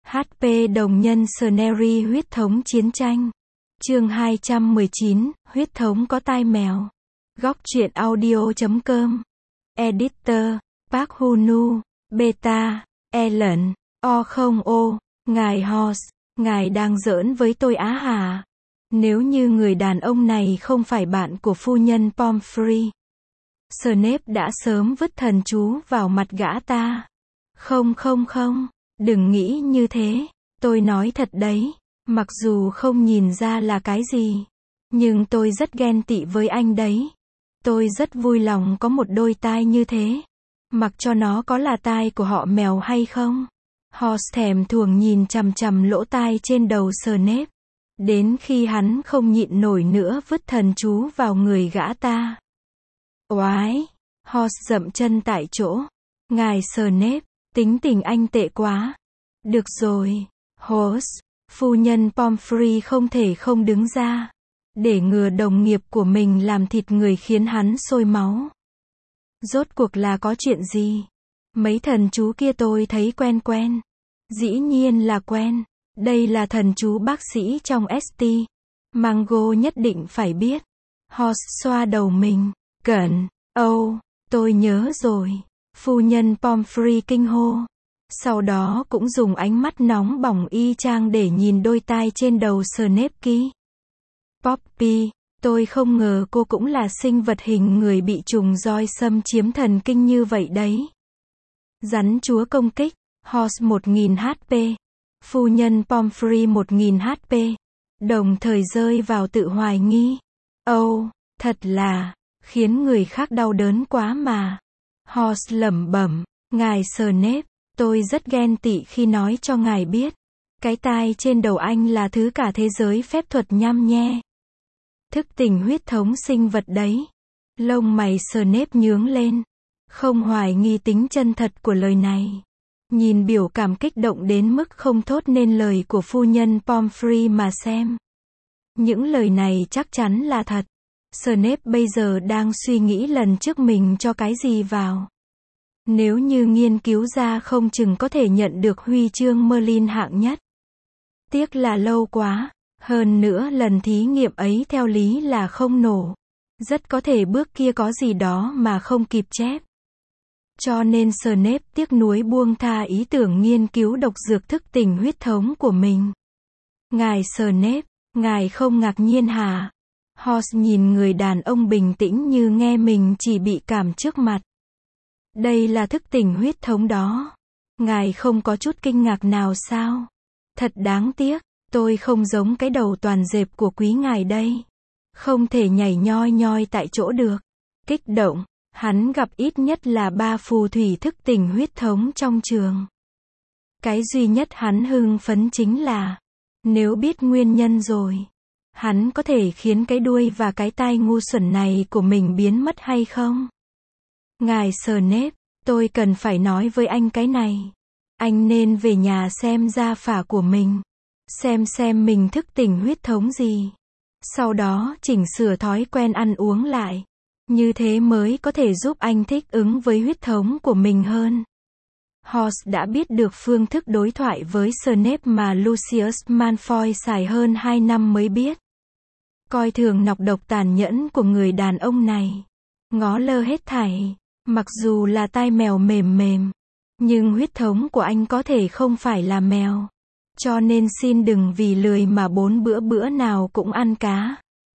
HP đồng nhân Scenery huyết thống chiến tranh. Chương 219, huyết thống có tai mèo. Góc truyện audio.com. Editor, Park Hunu, Beta, Ellen, O0O, ngài Hoss, ngài đang giỡn với tôi á hả? Nếu như người đàn ông này không phải bạn của phu nhân Pomfrey, Snape đã sớm vứt thần chú vào mặt gã ta. Không, đừng nghĩ như thế, tôi nói thật đấy, mặc dù không nhìn ra là cái gì, nhưng tôi rất ghen tị với anh đấy. Tôi rất vui lòng có một đôi tai như thế, mặc cho nó có là tai của họ mèo hay không. Hoss thèm thuồng nhìn chằm chằm lỗ tai trên đầu Snape, đến khi hắn không nhịn nổi nữa vứt thần chú vào người gã ta. Oái! Hoss dậm chân tại chỗ. Ngài Snape, tính tình anh tệ quá. Được rồi, Hoss, phu nhân Pomfrey không thể không đứng ra, để ngừa đồng nghiệp của mình làm thịt người khiến hắn sôi máu. Rốt cuộc là có chuyện gì? Mấy thần chú kia tôi thấy quen quen. Dĩ nhiên là quen. Đây là thần chú bác sĩ trong ST. Mango nhất định phải biết. Hoss xoa đầu mình. Tôi nhớ rồi. Phu nhân Pomfrey kinh hô. Sau đó cũng dùng ánh mắt nóng bỏng y chang để nhìn đôi tai trên đầu Snape kia. Poppy, tôi không ngờ cô cũng là sinh vật hình người bị trùng roi xâm chiếm thần kinh như vậy đấy. Rắn chúa công kích, Hoss 1000 HP, phu nhân Pomfrey 1000 HP, đồng thời rơi vào tự hoài nghi. Thật là, khiến người khác đau đớn quá mà. Hoss lẩm bẩm, ngài Snape, tôi rất ghen tị khi nói cho ngài biết, cái tai trên đầu anh là thứ cả thế giới phép thuật nhăm nhe. Thức tỉnh huyết thống sinh vật đấy. Lông mày Snape nhướng lên, không hoài nghi tính chân thật của lời này. Nhìn biểu cảm kích động đến mức không thốt nên lời của phu nhân Pomfrey mà xem. Những lời này chắc chắn là thật. Snape bây giờ đang suy nghĩ lần trước mình cho cái gì vào. Nếu như nghiên cứu ra không chừng có thể nhận được huy chương Merlin hạng nhất. Tiếc là lâu quá. Hơn nữa lần thí nghiệm ấy theo lý là không nổ. Rất có thể bước kia có gì đó mà không kịp chép. Cho nên Snape tiếc nuối buông tha ý tưởng nghiên cứu độc dược thức tỉnh huyết thống của mình. Ngài Snape, ngài không ngạc nhiên hả? Hoss nhìn người đàn ông bình tĩnh như nghe mình chỉ bị cảm trước mặt. Đây là thức tỉnh huyết thống đó. Ngài không có chút kinh ngạc nào sao? Thật đáng tiếc. Tôi không giống cái đầu toàn dẹp của quý ngài đây. Không thể nhảy nhoi nhoi tại chỗ được. Kích động, hắn gặp ít nhất là 3 phù thủy thức tỉnh huyết thống trong trường. Cái duy nhất hắn hưng phấn chính là, nếu biết nguyên nhân rồi, hắn có thể khiến cái đuôi và cái tai ngu xuẩn này của mình biến mất hay không? Ngài Snape, tôi cần phải nói với anh cái này. Anh nên về nhà xem gia phả của mình. Xem mình thức tỉnh huyết thống gì. Sau đó chỉnh sửa thói quen ăn uống lại. Như thế mới có thể giúp anh thích ứng với huyết thống của mình hơn. Hoss đã biết được phương thức đối thoại với Snape mà Lucius Malfoy xài hơn 2 năm mới biết. Coi thường nọc độc tàn nhẫn của người đàn ông này. Ngó lơ hết thảy. Mặc dù là tai mèo mềm, nhưng huyết thống của anh có thể không phải là mèo. Cho nên xin đừng vì lười mà 4 bữa nào cũng ăn cá.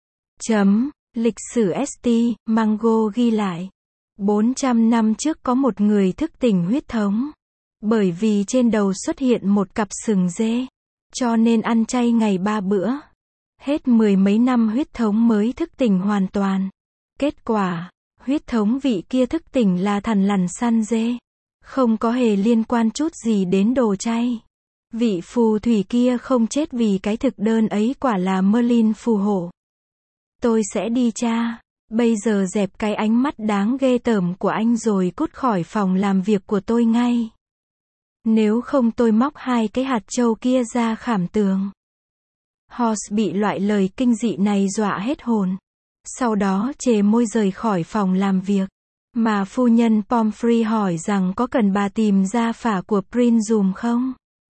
Lịch sử ST, Mango ghi lại. 400 năm trước có một người thức tỉnh huyết thống. Bởi vì trên đầu xuất hiện một cặp sừng dê. Cho nên ăn chay ngày 3 bữa. Hết 10 mấy năm huyết thống mới thức tỉnh hoàn toàn. Kết quả, huyết thống vị kia thức tỉnh là thằn lằn săn dê. Không có hề liên quan chút gì đến đồ chay. Vị phù thủy kia không chết vì cái thực đơn ấy quả là Merlin phù hộ. Tôi sẽ đi tra. Bây giờ dẹp cái ánh mắt đáng ghê tởm của anh rồi cút khỏi phòng làm việc của tôi ngay. Nếu không tôi móc 2 cái hạt trâu kia ra khảm tường. Hoss bị loại lời kinh dị này dọa hết hồn. Sau đó chề môi rời khỏi phòng làm việc. Mà phu nhân Pomfrey hỏi rằng có cần bà tìm ra phả của Prince dùm không?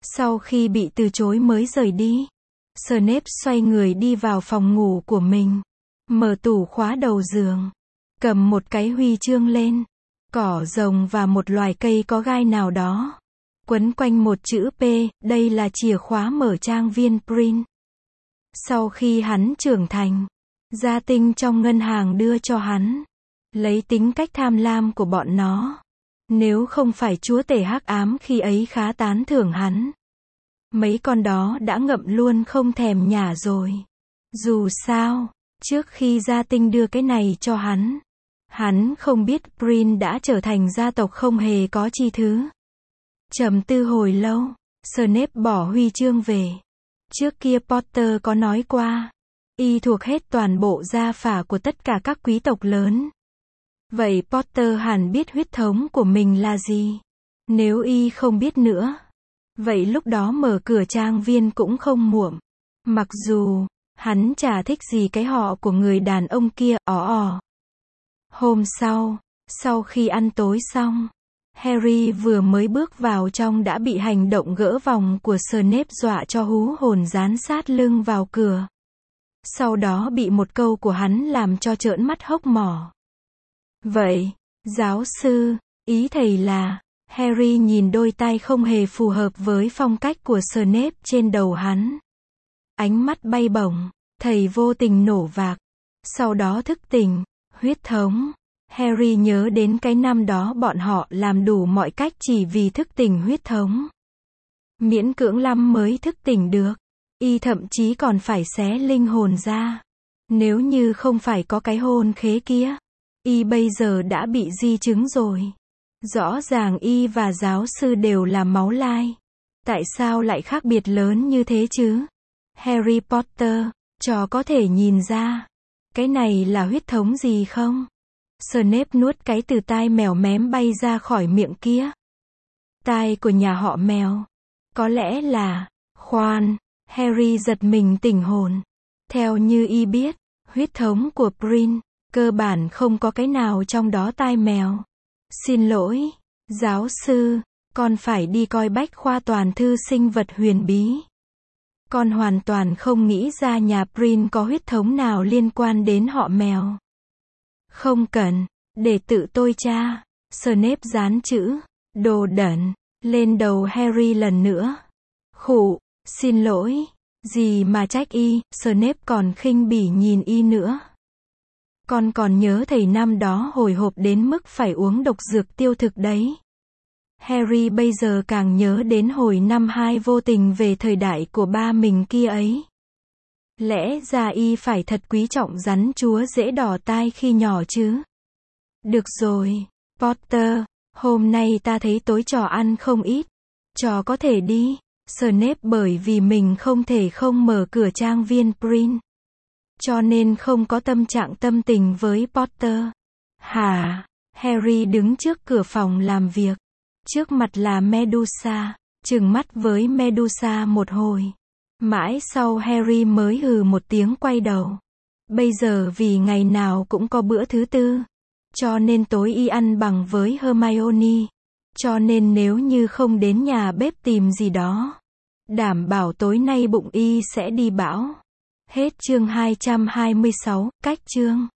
Sau khi bị từ chối mới rời đi, Snape xoay người đi vào phòng ngủ của mình, mở tủ khóa đầu giường, cầm một cái huy chương lên, cỏ rồng và một loài cây có gai nào đó, quấn quanh một chữ P, đây là chìa khóa mở trang viên Prin. Sau khi hắn trưởng thành, gia tinh trong ngân hàng đưa cho hắn, lấy tính cách tham lam của bọn nó. Nếu không phải chúa tể hắc ám khi ấy khá tán thưởng hắn, mấy con đó đã ngậm luôn không thèm nhả rồi. Dù sao, trước khi gia tinh đưa cái này cho hắn không biết Prin đã trở thành gia tộc không hề có chi thứ. Trầm tư hồi lâu, Snape bỏ huy chương về. Trước kia Potter có nói qua, y thuộc hết toàn bộ gia phả của tất cả các quý tộc lớn. Vậy Potter hẳn biết huyết thống của mình là gì. Nếu y không biết nữa, vậy lúc đó mở cửa trang viên cũng không muộn. Mặc dù, hắn chả thích gì cái họ của người đàn ông kia, Hôm sau khi ăn tối xong, Harry vừa mới bước vào trong đã bị hành động gỡ vòng của Snape dọa cho hú hồn dán sát lưng vào cửa. Sau đó bị một câu của hắn làm cho trợn mắt hốc mỏ. Vậy, giáo sư, ý thầy là, Harry nhìn đôi tai không hề phù hợp với phong cách của Snape trên đầu hắn. Ánh mắt bay bổng, thầy vô tình nổ vạc. Sau đó thức tỉnh, huyết thống. Harry nhớ đến cái năm đó bọn họ làm đủ mọi cách chỉ vì thức tỉnh huyết thống. Miễn cưỡng lắm mới thức tỉnh được. Y thậm chí còn phải xé linh hồn ra. Nếu như không phải có cái hôn khế kia, y bây giờ đã bị di chứng rồi. Rõ ràng y và giáo sư đều là máu lai. Tại sao lại khác biệt lớn như thế chứ? Harry Potter, trò có thể nhìn ra. Cái này là huyết thống gì không? Snape nuốt cái từ tai mèo mém bay ra khỏi miệng kia. Tai của nhà họ mèo. Có lẽ là, khoan, Harry giật mình tỉnh hồn. Theo như y biết, huyết thống của Prin, cơ bản không có cái nào trong đó tai mèo. Xin lỗi, giáo sư, con phải đi coi bách khoa toàn thư sinh vật huyền bí. Con hoàn toàn không nghĩ ra nhà Prin có huyết thống nào liên quan đến họ mèo. Không cần, để tự tôi tra. Snape dán chữ, đồ đẩn, lên đầu Harry lần nữa. Khụ, xin lỗi, gì mà trách y, Snape còn khinh bỉ nhìn y nữa. Con còn nhớ thầy năm đó hồi hộp đến mức phải uống độc dược tiêu thực đấy. Harry bây giờ càng nhớ đến hồi năm 2 vô tình về thời đại của ba mình kia ấy. Lẽ ra y phải thật quý trọng rắn chúa rễ đỏ tai khi nhỏ chứ. Được rồi, Potter, hôm nay ta thấy tối trò ăn không ít. Trò có thể đi. Snape bởi vì mình không thể không mở cửa trang viên Prin, cho nên không có tâm trạng tâm tình với Potter. Hả? Harry đứng trước cửa phòng làm việc. Trước mặt là Medusa, trừng mắt với Medusa một hồi. Mãi sau Harry mới hừ một tiếng quay đầu. Bây giờ vì ngày nào cũng có bữa thứ tư, cho nên tối y ăn bằng với Hermione. Cho nên nếu như không đến nhà bếp tìm gì đó, đảm bảo tối nay bụng y sẽ đi bão. Hết chương 226, cách chương.